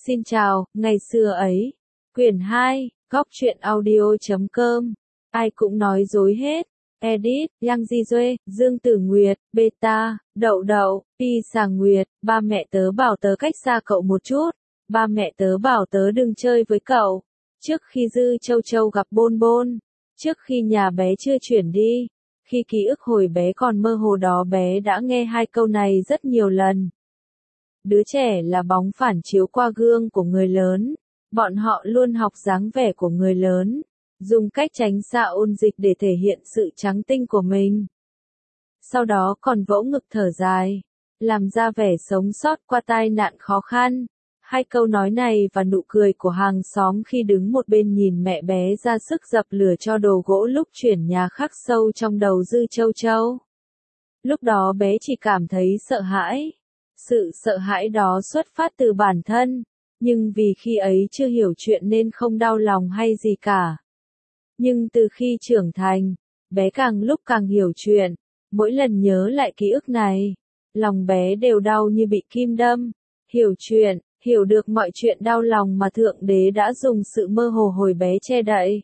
Xin chào, ngày xưa ấy. Quyển 2, góc truyện audio.com. Ai cũng nói dối hết. Edit, Yang Di Duê, Dương Tử Nguyệt, Beta, Đậu Đậu, Y Sàng Nguyệt. Ba mẹ tớ bảo tớ cách xa cậu một chút. Ba mẹ tớ bảo tớ đừng chơi với cậu. Trước khi Dư Châu Châu gặp Bôn Bôn. Trước khi nhà bé chưa chuyển đi. Khi ký ức hồi bé còn mơ hồ đó, bé đã nghe hai câu này rất nhiều lần. Đứa trẻ là bóng phản chiếu qua gương của người lớn. Bọn họ luôn học dáng vẻ của người lớn, dùng cách tránh xa ôn dịch để thể hiện sự trắng tinh của mình. Sau đó còn vỗ ngực thở dài, làm ra vẻ sống sót qua tai nạn khó khăn. Hai câu nói này và nụ cười của hàng xóm khi đứng một bên nhìn mẹ bé ra sức dập lửa cho đồ gỗ lúc chuyển nhà khắc sâu trong đầu Dư Châu Châu. Lúc đó bé chỉ cảm thấy sợ hãi. Sự sợ hãi đó xuất phát từ bản thân, nhưng vì khi ấy chưa hiểu chuyện nên không đau lòng hay gì cả. Nhưng từ khi trưởng thành, bé càng lúc càng hiểu chuyện, mỗi lần nhớ lại ký ức này, lòng bé đều đau như bị kim đâm. Hiểu chuyện, hiểu được mọi chuyện đau lòng mà Thượng Đế đã dùng sự mơ hồ hồi bé che đậy.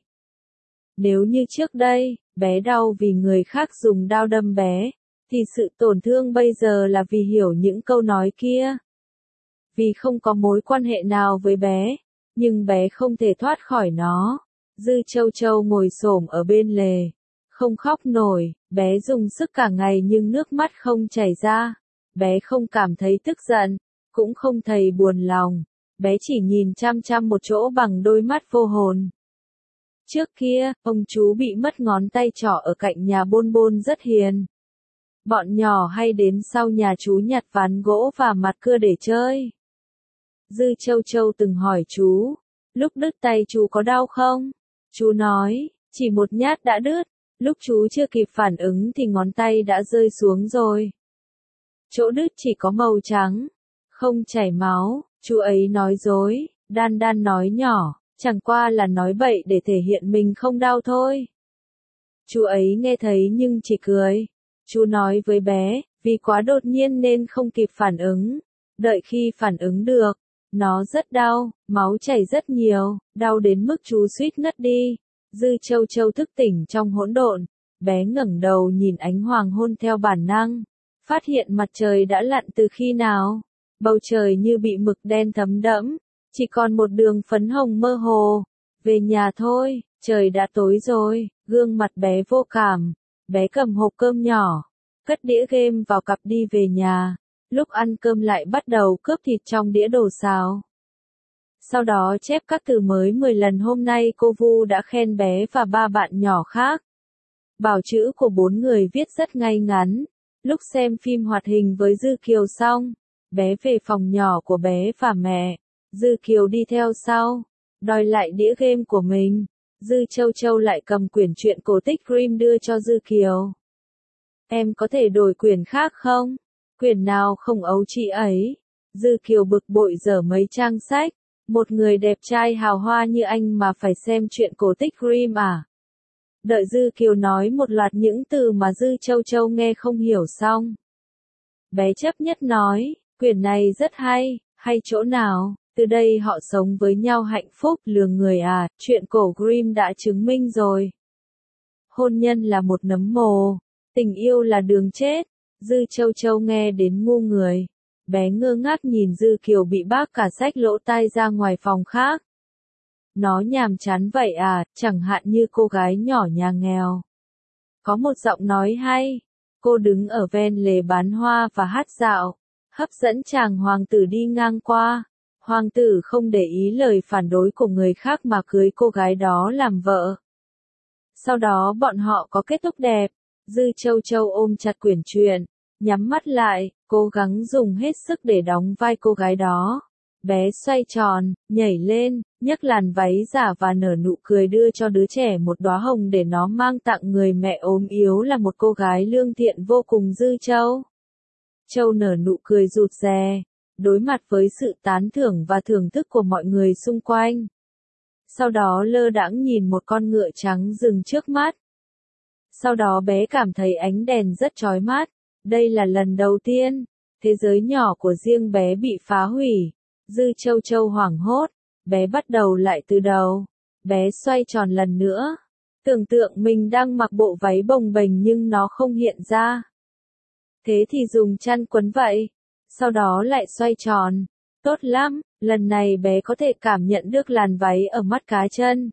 Nếu như trước đây, bé đau vì người khác dùng dao đâm bé, thì sự tổn thương bây giờ là vì hiểu những câu nói kia. Vì không có mối quan hệ nào với bé, nhưng bé không thể thoát khỏi nó. Dư Châu Châu ngồi xổm ở bên lề, không khóc nổi, bé dùng sức cả ngày nhưng nước mắt không chảy ra. Bé không cảm thấy tức giận, cũng không thấy buồn lòng, bé chỉ nhìn chăm chăm một chỗ bằng đôi mắt vô hồn. Trước kia, ông chú bị mất ngón tay trỏ ở cạnh nhà Bôn Bôn rất hiền. Bọn nhỏ hay đến sau nhà chú nhặt ván gỗ và mặt cưa để chơi. Dư Châu Châu từng hỏi chú, lúc đứt tay chú có đau không? Chú nói, chỉ một nhát đã đứt, lúc chú chưa kịp phản ứng thì ngón tay đã rơi xuống rồi. Chỗ đứt chỉ có màu trắng, không chảy máu. Chú ấy nói dối. Đan Đan nói nhỏ, chẳng qua là nói bậy để thể hiện mình không đau thôi. Chú ấy nghe thấy nhưng chỉ cười. Chú nói với bé, vì quá đột nhiên nên không kịp phản ứng. Đợi khi phản ứng được, nó rất đau, máu chảy rất nhiều, đau đến mức chú suýt ngất đi. Dư Châu Châu thức tỉnh trong hỗn độn, bé ngẩng đầu nhìn ánh hoàng hôn theo bản năng, phát hiện mặt trời đã lặn từ khi nào. Bầu trời như bị mực đen thấm đẫm, chỉ còn một đường phấn hồng mơ hồ. Về nhà thôi, trời đã tối rồi. Gương mặt bé vô cảm. Bé cầm hộp cơm nhỏ, cất đĩa game vào cặp đi về nhà. Lúc ăn cơm lại bắt đầu cướp thịt trong đĩa đồ xào. Sau đó chép các từ mới 10 lần. Hôm nay cô Vu đã khen bé và ba bạn nhỏ khác. Bảo chữ của 4 người viết rất ngay ngắn. Lúc xem phim hoạt hình với Dư Kiều xong, bé về phòng nhỏ của bé và mẹ. Dư Kiều đi theo sau, đòi lại đĩa game của mình. Dư Châu Châu lại cầm quyển truyện cổ tích Grimm đưa cho Dư Kiều. Em có thể đổi quyển khác không? Quyển nào không ấu chị ấy? Dư Kiều bực bội dở mấy trang sách. Một người đẹp trai hào hoa như anh mà phải xem truyện cổ tích Grimm à? Đợi Dư Kiều nói một loạt những từ mà Dư Châu Châu nghe không hiểu xong, bé chấp nhất nói, quyển này rất hay chỗ nào? Từ đây họ sống với nhau hạnh phúc. Lừa người à, chuyện cổ Grimm đã chứng minh rồi. Hôn nhân là một nấm mồ, tình yêu là đường chết. Dư Châu Châu nghe đến ngu người. Bé ngơ ngác nhìn Dư Kiều bị bác cả xách lỗ tai ra ngoài phòng khác. Nó nhàm chán vậy à, chẳng hạn như cô gái nhỏ nhà nghèo. Có một giọng nói hay. Cô đứng ở ven lề bán hoa và hát dạo, hấp dẫn chàng hoàng tử đi ngang qua. Hoàng tử không để ý lời phản đối của người khác mà cưới cô gái đó làm vợ. Sau đó bọn họ có kết thúc đẹp. Dư Châu Châu ôm chặt quyển truyện, nhắm mắt lại, cố gắng dùng hết sức để đóng vai cô gái đó. Bé xoay tròn, nhảy lên, nhấc làn váy giả và nở nụ cười đưa cho đứa trẻ một đóa hồng để nó mang tặng người mẹ ốm yếu là một cô gái lương thiện vô cùng. Dư Châu Châu nở nụ cười rụt rè, đối mặt với sự tán thưởng và thưởng thức của mọi người xung quanh. Sau đó lơ đãng nhìn một con ngựa trắng dừng trước mắt. Sau đó bé cảm thấy ánh đèn rất chói mắt. Đây là lần đầu tiên thế giới nhỏ của riêng bé bị phá hủy. Dư Châu Châu hoảng hốt, bé bắt đầu lại từ đầu. Bé xoay tròn lần nữa. Tưởng tượng mình đang mặc bộ váy bồng bềnh nhưng nó không hiện ra. Thế thì dùng chăn quấn vậy. Sau đó lại xoay tròn. Tốt lắm, lần này bé có thể cảm nhận được làn váy ở mắt cá chân.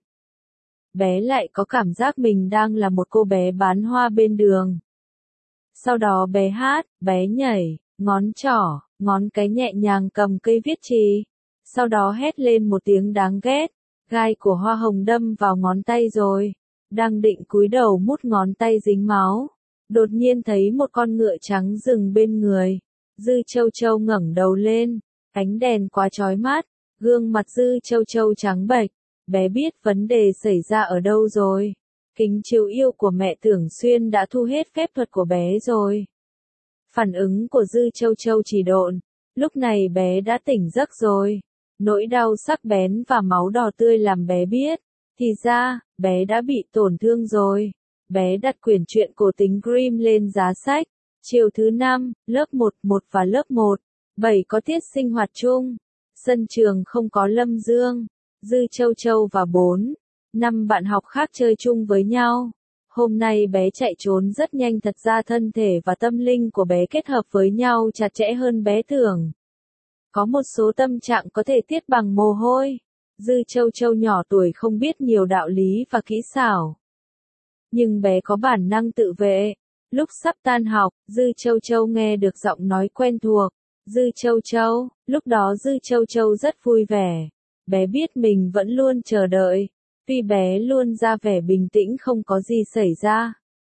Bé lại có cảm giác mình đang là một cô bé bán hoa bên đường. Sau đó bé hát, bé nhảy, ngón trỏ, ngón cái nhẹ nhàng cầm cây viết chì. Sau đó hét lên một tiếng đáng ghét. Gai của hoa hồng đâm vào ngón tay rồi. Đang định cúi đầu mút ngón tay dính máu. Đột nhiên thấy một con ngựa trắng dừng bên người. Dư Châu Châu ngẩng đầu lên. Ánh đèn quá chói mắt. Gương mặt Dư Châu Châu trắng bệch. Bé biết vấn đề xảy ra ở đâu rồi. Kính chiếu yêu của mẹ Tưởng Xuyên đã thu hết phép thuật của bé rồi. Phản ứng của Dư Châu Châu chỉ độn. Lúc này bé đã tỉnh giấc rồi. Nỗi đau sắc bén và máu đỏ tươi làm bé biết. Thì ra, bé đã bị tổn thương rồi. Bé đặt quyển truyện cổ tính Grimm lên giá sách. Chiều thứ 5, lớp 1 và lớp 1. 7 có tiết sinh hoạt chung. Sân trường không có Lâm Dương, Dư Châu Châu và 4, 5 bạn học khác chơi chung với nhau. Hôm nay bé chạy trốn rất nhanh, thật ra thân thể và tâm linh của bé kết hợp với nhau chặt chẽ hơn bé tưởng. Có một số tâm trạng có thể tiết bằng mồ hôi. Dư Châu Châu nhỏ tuổi không biết nhiều đạo lý và kỹ xảo. Nhưng bé có bản năng tự vệ. Lúc sắp tan học, Dư Châu Châu nghe được giọng nói quen thuộc. Dư Châu Châu, lúc đó Dư Châu Châu rất vui vẻ. Bé biết mình vẫn luôn chờ đợi. Tuy bé luôn ra vẻ bình tĩnh không có gì xảy ra.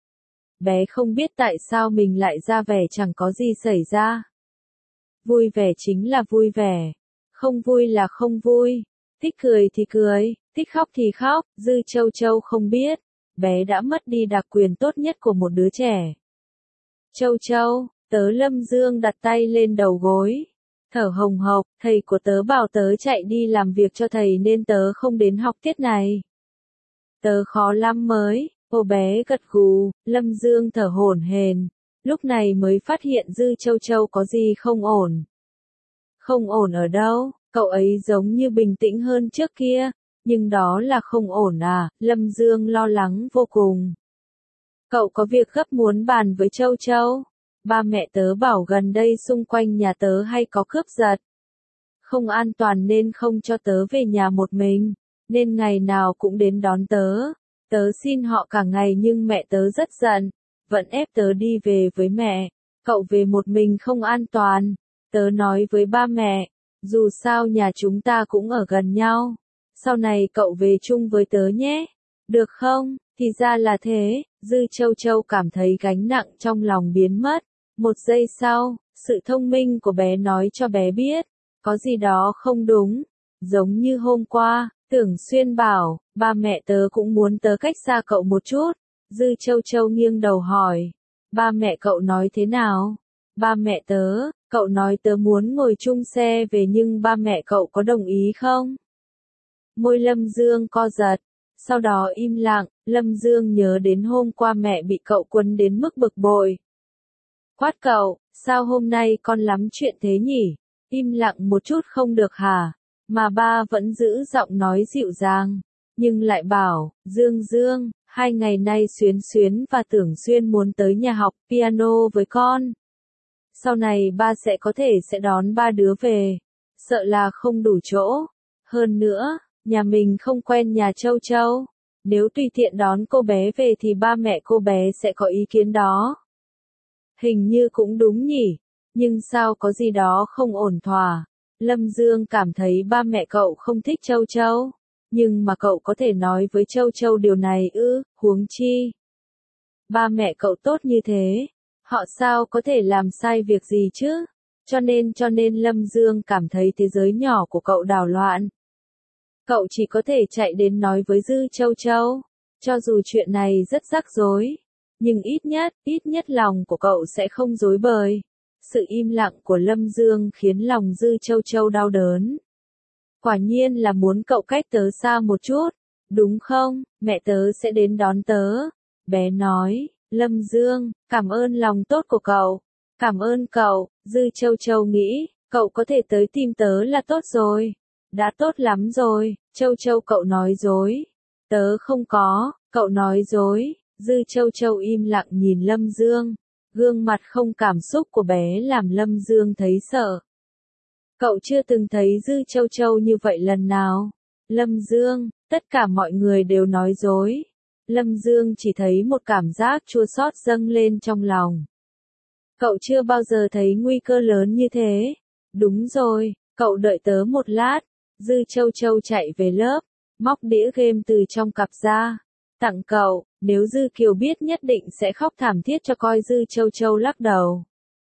Bé không biết tại sao mình lại ra vẻ chẳng có gì xảy ra. Vui vẻ chính là vui vẻ. Không vui là không vui. Thích cười thì cười, thích khóc thì khóc. Dư Châu Châu không biết. Bé đã mất đi đặc quyền tốt nhất của một đứa trẻ. Châu Châu, tớ Lâm Dương đặt tay lên đầu gối. Thở hồng hộc, thầy của tớ bảo tớ chạy đi làm việc cho thầy nên tớ không đến học tiết này. Tớ khó lắm mới, cô bé gật gù, Lâm Dương thở hổn hển, lúc này mới phát hiện Dư Châu Châu có gì không ổn. Không ổn ở đâu, cậu ấy giống như bình tĩnh hơn trước kia, nhưng đó là không ổn à, Lâm Dương lo lắng vô cùng. Cậu có việc gấp muốn bàn với Châu Châu. Ba mẹ tớ bảo gần đây xung quanh nhà tớ hay có cướp giật. Không an toàn nên không cho tớ về nhà một mình, nên ngày nào cũng đến đón tớ. Tớ xin họ cả ngày nhưng mẹ tớ rất giận, vẫn ép tớ đi về với mẹ. Cậu về một mình không an toàn. Tớ nói với ba mẹ, dù sao nhà chúng ta cũng ở gần nhau. Sau này cậu về chung với tớ nhé. Được không? Thì ra là thế. Dư Châu Châu cảm thấy gánh nặng trong lòng biến mất. Một giây sau, sự thông minh của bé nói cho bé biết, có gì đó không đúng. Giống như hôm qua, Tưởng Xuyên bảo, ba mẹ tớ cũng muốn tớ cách xa cậu một chút. Dư Châu Châu nghiêng đầu hỏi, ba mẹ cậu nói thế nào? Ba mẹ tớ, cậu nói tớ muốn ngồi chung xe về nhưng ba mẹ cậu có đồng ý không? Môi Lâm Dương co giật, sau đó im lặng. Lâm Dương nhớ đến hôm qua mẹ bị cậu quấn đến mức bực bội. Quát cậu, sao hôm nay con lắm chuyện thế nhỉ? Im lặng một chút không được hả? Mà ba vẫn giữ giọng nói dịu dàng, nhưng lại bảo, Dương, 2 ngày nay Xuyến Xuyến và Tưởng Xuyên muốn tới nhà học piano với con. Sau này ba sẽ có thể sẽ đón ba đứa về, sợ là không đủ chỗ. Hơn nữa, nhà mình không quen nhà Châu Châu. Nếu tùy tiện đón cô bé về thì ba mẹ cô bé sẽ có ý kiến đó. Hình như cũng đúng nhỉ, nhưng sao có gì đó không ổn thỏa. Lâm Dương cảm thấy ba mẹ cậu không thích Châu Châu, nhưng mà cậu có thể nói với Châu Châu điều này ư, huống chi. Ba mẹ cậu tốt như thế, họ sao có thể làm sai việc gì chứ? Cho nên Lâm Dương cảm thấy thế giới nhỏ của cậu đảo loạn. Cậu chỉ có thể chạy đến nói với Dư Châu Châu, cho dù chuyện này rất rắc rối, nhưng ít nhất lòng của cậu sẽ không rối bời. Sự im lặng của Lâm Dương khiến lòng Dư Châu Châu đau đớn. Quả nhiên là muốn cậu cách tớ xa một chút, đúng không? Mẹ tớ sẽ đến đón tớ. Bé nói, Lâm Dương, cảm ơn lòng tốt của cậu. Cảm ơn cậu. Dư Châu Châu nghĩ, Cậu có thể tới tìm tớ là tốt rồi. Đã tốt lắm rồi, Châu Châu cậu nói dối. Tớ không có, cậu nói dối. Dư Châu Châu im lặng nhìn Lâm Dương. Gương mặt không cảm xúc của bé làm Lâm Dương thấy sợ. Cậu chưa từng thấy Dư Châu Châu như vậy lần nào. Lâm Dương, tất cả mọi người đều nói dối. Lâm Dương chỉ thấy một cảm giác chua xót dâng lên trong lòng. Cậu chưa bao giờ thấy nguy cơ lớn như thế. Đúng rồi, cậu đợi tớ một lát. Dư Châu Châu chạy về lớp, móc đĩa game từ trong cặp ra. Tặng cậu, nếu Dư Kiều biết nhất định sẽ khóc thảm thiết cho coi. Dư Châu Châu lắc đầu.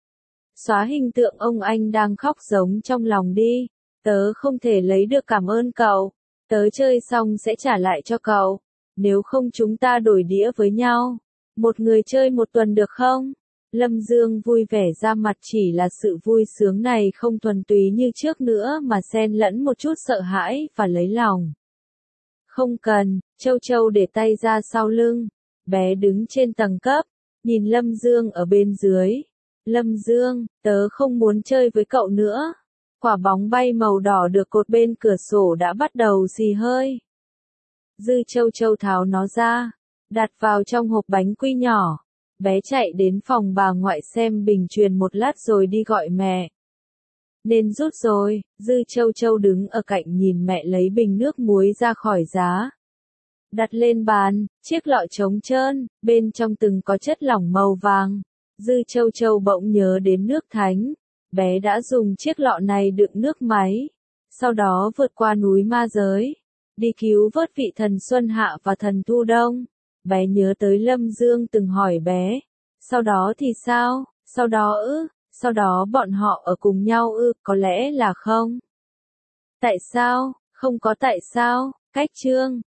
Xóa hình tượng ông anh đang khóc giống trong lòng đi. Tớ không thể lấy được cảm ơn cậu. Tớ chơi xong sẽ trả lại cho cậu. Nếu không chúng ta đổi đĩa với nhau. Một người chơi một tuần được không? Lâm Dương vui vẻ ra mặt, chỉ là sự vui sướng này không thuần túy như trước nữa mà xen lẫn một chút sợ hãi và lấy lòng. Không cần, Châu Châu để tay ra sau lưng. Bé đứng trên tầng cấp, nhìn Lâm Dương ở bên dưới. Lâm Dương, tớ không muốn chơi với cậu nữa. Quả bóng bay màu đỏ được cột bên cửa sổ đã bắt đầu xì hơi. Dư Châu Châu tháo nó ra, đặt vào trong hộp bánh quy nhỏ. Bé chạy đến phòng bà ngoại xem bình truyền một lát rồi đi gọi mẹ. Nên rút rồi. Dư Châu Châu đứng ở cạnh nhìn mẹ lấy bình nước muối ra khỏi giá. Đặt lên bàn, chiếc lọ trống trơn, bên trong từng có chất lỏng màu vàng. Dư Châu Châu bỗng nhớ đến nước thánh. Bé đã dùng chiếc lọ này đựng nước máy. Sau đó vượt qua núi ma giới. Đi cứu vớt vị thần Xuân Hạ và thần Thu Đông. Bé nhớ tới Lâm Dương từng hỏi bé. Sau đó thì sao? Sau đó Sau đó bọn họ ở cùng nhau có lẽ là không. Tại sao? Không có tại sao. Cách chương